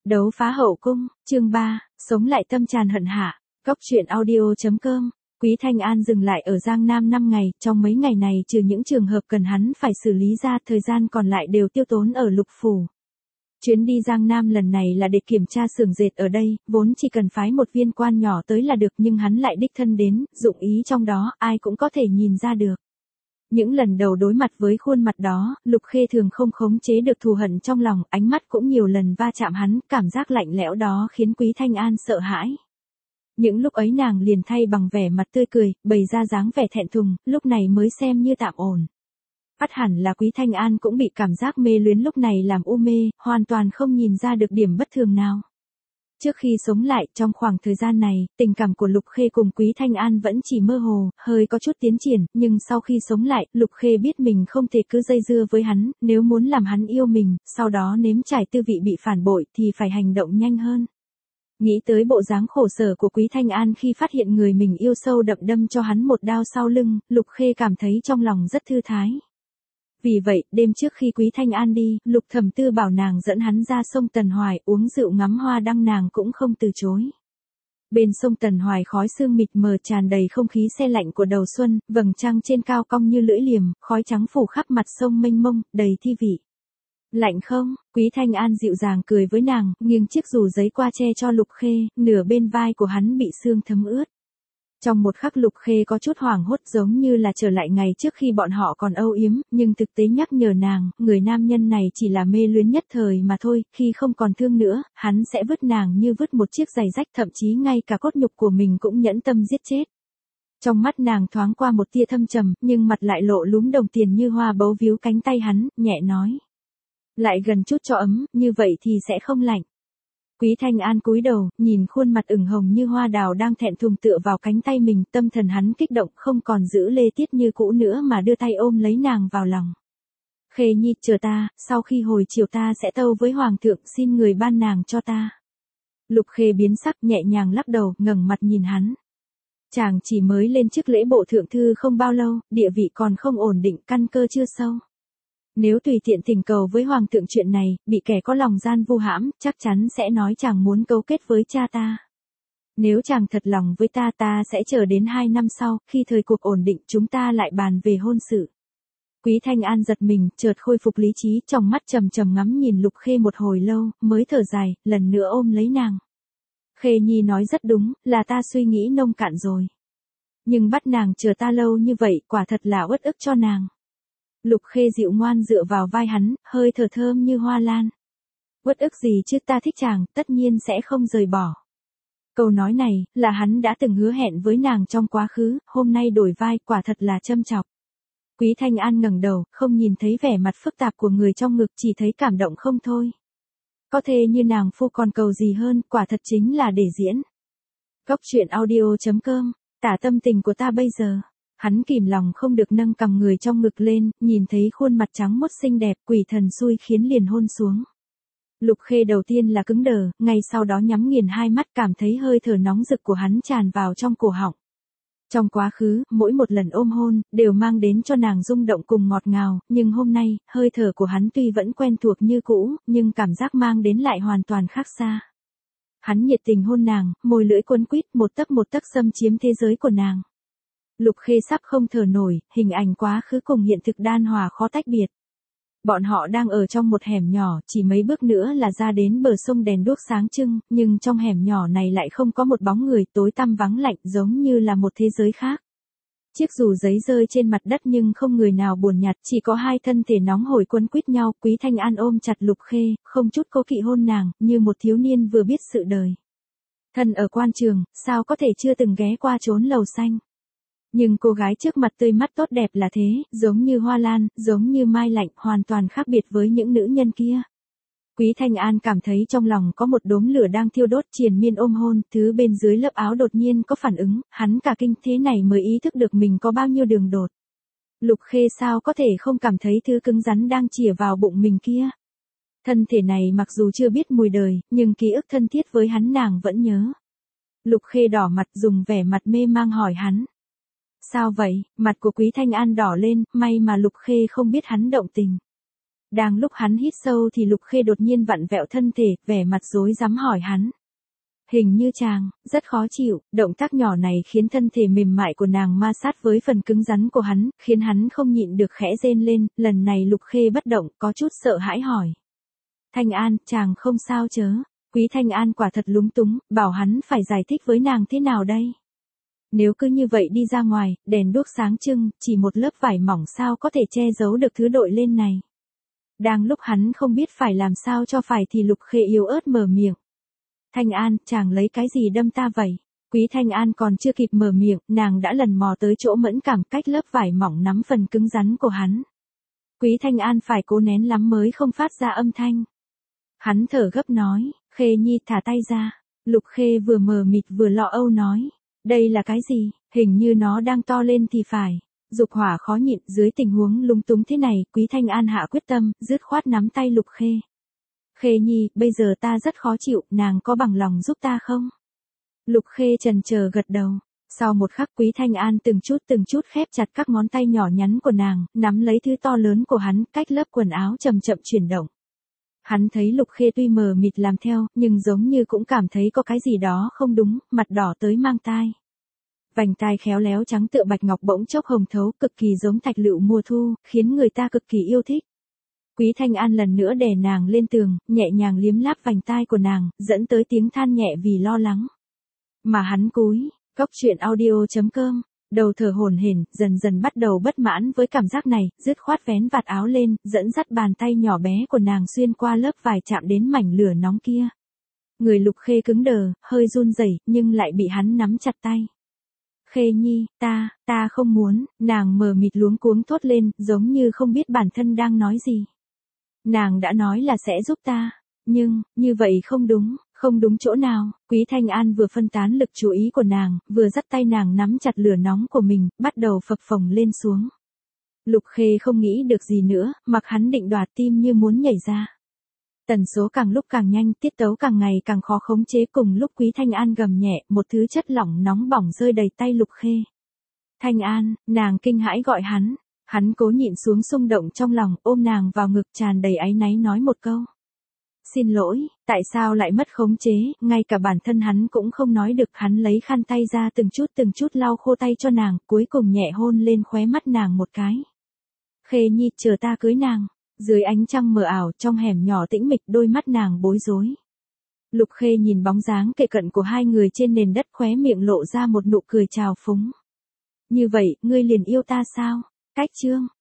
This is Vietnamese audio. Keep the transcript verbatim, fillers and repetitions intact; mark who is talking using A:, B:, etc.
A: Đấu phá hậu cung, chương ba, sống lại tâm tràn hận hạ. Góc truyện audio.com. Quý Thanh An dừng lại ở Giang Nam năm ngày, trong mấy ngày này trừ những trường hợp cần hắn phải xử lý ra, thời gian còn lại đều tiêu tốn ở Lục Phủ. Chuyến đi Giang Nam lần này là để kiểm tra xưởng dệt ở đây, vốn chỉ cần phái một viên quan nhỏ tới là được, nhưng hắn lại đích thân đến, dụng ý trong đó, ai cũng có thể nhìn ra được. Những lần đầu đối mặt với khuôn mặt đó, Lục Khê thường không khống chế được thù hận trong lòng, ánh mắt cũng nhiều lần va chạm hắn, cảm giác lạnh lẽo đó khiến Quý Thanh An sợ hãi. Những lúc ấy nàng liền thay bằng vẻ mặt tươi cười, bày ra dáng vẻ thẹn thùng, lúc này mới xem như tạm ổn. Ắt hẳn là Quý Thanh An cũng bị cảm giác mê luyến lúc này làm u mê, hoàn toàn không nhìn ra được điểm bất thường nào. Trước khi sống lại, trong khoảng thời gian này, tình cảm của Lục Khê cùng Quý Thanh An vẫn chỉ mơ hồ, hơi có chút tiến triển, nhưng sau khi sống lại, Lục Khê biết mình không thể cứ dây dưa với hắn, nếu muốn làm hắn yêu mình, sau đó nếm trải tư vị bị phản bội thì phải hành động nhanh hơn. Nghĩ tới bộ dáng khổ sở của Quý Thanh An khi phát hiện người mình yêu sâu đậm đâm cho hắn một đao sau lưng, Lục Khê cảm thấy trong lòng rất thư thái. Vì vậy, đêm trước khi Quý Thanh An đi, Lục Thẩm Tư bảo nàng dẫn hắn ra sông Tần Hoài uống rượu ngắm hoa đăng, nàng cũng không từ chối. Bên sông Tần Hoài khói sương mịt mờ tràn đầy không khí se lạnh của đầu xuân, vầng trăng trên cao cong như lưỡi liềm, khói trắng phủ khắp mặt sông mênh mông, đầy thi vị. Lạnh không? Quý Thanh An dịu dàng cười với nàng, nghiêng chiếc dù giấy qua che cho Lục Khê, nửa bên vai của hắn bị sương thấm ướt. Trong một khắc Lục Khê có chút hoảng hốt, giống như là trở lại ngày trước khi bọn họ còn âu yếm, nhưng thực tế nhắc nhở nàng, người nam nhân này chỉ là mê luyến nhất thời mà thôi, khi không còn thương nữa, hắn sẽ vứt nàng như vứt một chiếc giày rách, thậm chí ngay cả cốt nhục của mình cũng nhẫn tâm giết chết. Trong mắt nàng thoáng qua một tia thâm trầm, nhưng mặt lại lộ lúm đồng tiền như hoa, bấu víu cánh tay hắn, nhẹ nói. Lại gần chút cho ấm, như vậy thì sẽ không lạnh. Quý Thanh An cúi đầu, nhìn khuôn mặt ửng hồng như hoa đào đang thẹn thùng tựa vào cánh tay mình, tâm thần hắn kích động, không còn giữ lê tiết như cũ nữa mà đưa tay ôm lấy nàng vào lòng. Khê nhi, chờ ta, sau khi hồi chiều ta sẽ tâu với Hoàng thượng xin người ban nàng cho ta. Lục Khê biến sắc, nhẹ nhàng lắc đầu, ngẩng mặt nhìn hắn. Chàng chỉ mới lên chức lễ bộ thượng thư không bao lâu, địa vị còn không ổn định, căn cơ chưa sâu. Nếu tùy tiện thỉnh cầu với Hoàng thượng chuyện này, bị kẻ có lòng gian vu hãm, chắc chắn sẽ nói chàng muốn cấu kết với cha ta. Nếu chàng thật lòng với ta, ta sẽ chờ đến hai năm sau, khi thời cuộc ổn định chúng ta lại bàn về hôn sự. Quý Thanh An giật mình, chợt khôi phục lý trí, trong mắt trầm trầm ngắm nhìn Lục Khê một hồi lâu, mới thở dài, lần nữa ôm lấy nàng. Khê nhi nói rất đúng, là ta suy nghĩ nông cạn rồi. Nhưng bắt nàng chờ ta lâu như vậy, quả thật là uất ức cho nàng. Lục Khê dịu ngoan dựa vào vai hắn, hơi thở thơm như hoa lan. Uất ức gì chứ, ta thích chàng, tất nhiên sẽ không rời bỏ. Câu nói này, là hắn đã từng hứa hẹn với nàng trong quá khứ, hôm nay đổi vai, quả thật là châm chọc. Quý Thanh An ngẩng đầu, không nhìn thấy vẻ mặt phức tạp của người trong ngực, chỉ thấy cảm động không thôi. Có thể như nàng phu còn cầu gì hơn, quả thật chính là để diễn. Góc truyện audio.com, tả tâm tình của ta bây giờ. Hắn kìm lòng không được nâng cằm người trong ngực lên, nhìn thấy khuôn mặt trắng muốt xinh đẹp, quỷ thần xui khiến liền hôn xuống. Lục Khê đầu tiên là cứng đờ, ngay sau đó nhắm nghiền hai mắt, cảm thấy hơi thở nóng rực của hắn tràn vào trong cổ họng. Trong quá khứ, mỗi một lần ôm hôn, đều mang đến cho nàng rung động cùng ngọt ngào, nhưng hôm nay, hơi thở của hắn tuy vẫn quen thuộc như cũ, nhưng cảm giác mang đến lại hoàn toàn khác xa. Hắn nhiệt tình hôn nàng, môi lưỡi quấn quýt, một tấc một tấc xâm chiếm thế giới của nàng. Lục Khê sắp không thở nổi, hình ảnh quá khứ cùng hiện thực đan hòa khó tách biệt. Bọn họ đang ở trong một hẻm nhỏ, chỉ mấy bước nữa là ra đến bờ sông, đèn đuốc sáng trưng, nhưng trong hẻm nhỏ này lại không có một bóng người, tối tăm vắng lạnh, giống như là một thế giới khác. Chiếc dù giấy rơi trên mặt đất nhưng không người nào buồn nhặt, chỉ có hai thân thể nóng hổi quấn quýt nhau. Quý Thanh An ôm chặt Lục Khê, không chút cố kỵ hôn nàng, như một thiếu niên vừa biết sự đời. Thân ở quan trường, sao có thể chưa từng ghé qua chốn lầu xanh. Nhưng cô gái trước mặt tươi mắt tốt đẹp là thế, giống như hoa lan, giống như mai lạnh, hoàn toàn khác biệt với những nữ nhân kia. Quý Thanh An cảm thấy trong lòng có một đốm lửa đang thiêu đốt, triền miên ôm hôn, thứ bên dưới lớp áo đột nhiên có phản ứng, hắn cả kinh, thế này mới ý thức được mình có bao nhiêu đường đột. Lục Khê sao có thể không cảm thấy thứ cứng rắn đang chìa vào bụng mình kia. Thân thể này mặc dù chưa biết mùi đời, nhưng ký ức thân thiết với hắn nàng vẫn nhớ. Lục Khê đỏ mặt, dùng vẻ mặt mê mang hỏi hắn. Sao vậy? Mặt của Quý Thanh An đỏ lên, may mà Lục Khê không biết hắn động tình. Đang lúc hắn hít sâu thì Lục Khê đột nhiên vặn vẹo thân thể, vẻ mặt rối rắm hỏi hắn. Hình như chàng, rất khó chịu, động tác nhỏ này khiến thân thể mềm mại của nàng ma sát với phần cứng rắn của hắn, khiến hắn không nhịn được khẽ rên lên, lần này Lục Khê bất động, có chút sợ hãi hỏi. Thanh An, chàng không sao chớ? Quý Thanh An quả thật lúng túng, bảo hắn phải giải thích với nàng thế nào đây? Nếu cứ như vậy đi ra ngoài, đèn đuốc sáng trưng, chỉ một lớp vải mỏng sao có thể che giấu được thứ đội lên này. Đang lúc hắn không biết phải làm sao cho phải thì Lục Khê yếu ớt mở miệng. Thanh An, chàng lấy cái gì đâm ta vậy? Quý Thanh An còn chưa kịp mở miệng, nàng đã lần mò tới chỗ mẫn cảm cách lớp vải mỏng nắm phần cứng rắn của hắn. Quý Thanh An phải cố nén lắm mới không phát ra âm thanh. Hắn thở gấp nói, Khê Nhi thả tay ra. Lục Khê vừa mờ mịt vừa lo âu nói, đây là cái gì, hình như nó đang to lên thì phải. Dục hỏa khó nhịn, dưới tình huống lúng túng thế này, Quý Thanh An hạ quyết tâm, dứt khoát nắm tay Lục Khê. Khê Nhi, bây giờ ta rất khó chịu, nàng có bằng lòng giúp ta không? Lục Khê chần chờ gật đầu. Sau một khắc Quý Thanh An từng chút từng chút khép chặt các ngón tay nhỏ nhắn của nàng, nắm lấy thứ to lớn của hắn, cách lớp quần áo chậm chậm chuyển động. Hắn thấy Lục Khê tuy mờ mịt làm theo, nhưng giống như cũng cảm thấy có cái gì đó không đúng, mặt đỏ tới mang tai. Vành tai khéo léo trắng tựa bạch ngọc bỗng chốc hồng thấu, cực kỳ giống thạch lựu mùa thu, khiến người ta cực kỳ yêu thích. Quý Thanh An lần nữa đè nàng lên tường, nhẹ nhàng liếm láp vành tai của nàng, dẫn tới tiếng than nhẹ vì lo lắng. Mà hắn cúi, Góc truyện audio chấm com, đầu thở hổn hển, dần dần bắt đầu bất mãn với cảm giác này, dứt khoát vén vạt áo lên, dẫn dắt bàn tay nhỏ bé của nàng xuyên qua lớp vải chạm đến mảnh lửa nóng kia. Người Lục Khê cứng đờ, hơi run rẩy, nhưng lại bị hắn nắm chặt tay. Khê Nhi, ta, ta không muốn, nàng mờ mịt luống cuống thốt lên, giống như không biết bản thân đang nói gì. Nàng đã nói là sẽ giúp ta, nhưng, như vậy không đúng, không đúng chỗ nào. Quý Thanh An vừa phân tán lực chú ý của nàng, vừa dắt tay nàng nắm chặt lửa nóng của mình, bắt đầu phập phồng lên xuống. Lục Khê không nghĩ được gì nữa, mặc hắn định đoạt tim như muốn nhảy ra. Tần số càng lúc càng nhanh, tiết tấu càng ngày càng khó khống chế, cùng lúc Quý Thanh An gầm nhẹ, một thứ chất lỏng nóng bỏng rơi đầy tay Lục Khê. Thanh An, nàng kinh hãi gọi hắn. Hắn cố nhịn xuống xung động trong lòng, ôm nàng vào ngực tràn đầy áy náy nói một câu. Xin lỗi, tại sao lại mất khống chế, ngay cả bản thân hắn cũng không nói được. Hắn lấy khăn tay ra từng chút từng chút lau khô tay cho nàng, cuối cùng nhẹ hôn lên khóe mắt nàng một cái. Khê Nhi, chờ ta cưới nàng. Dưới ánh trăng mờ ảo, trong hẻm nhỏ tĩnh mịch, đôi mắt nàng bối rối. Lục Khê nhìn bóng dáng kề cận của hai người trên nền đất, khóe miệng lộ ra một nụ cười trào phúng. Như vậy, ngươi liền yêu ta sao? Cách chương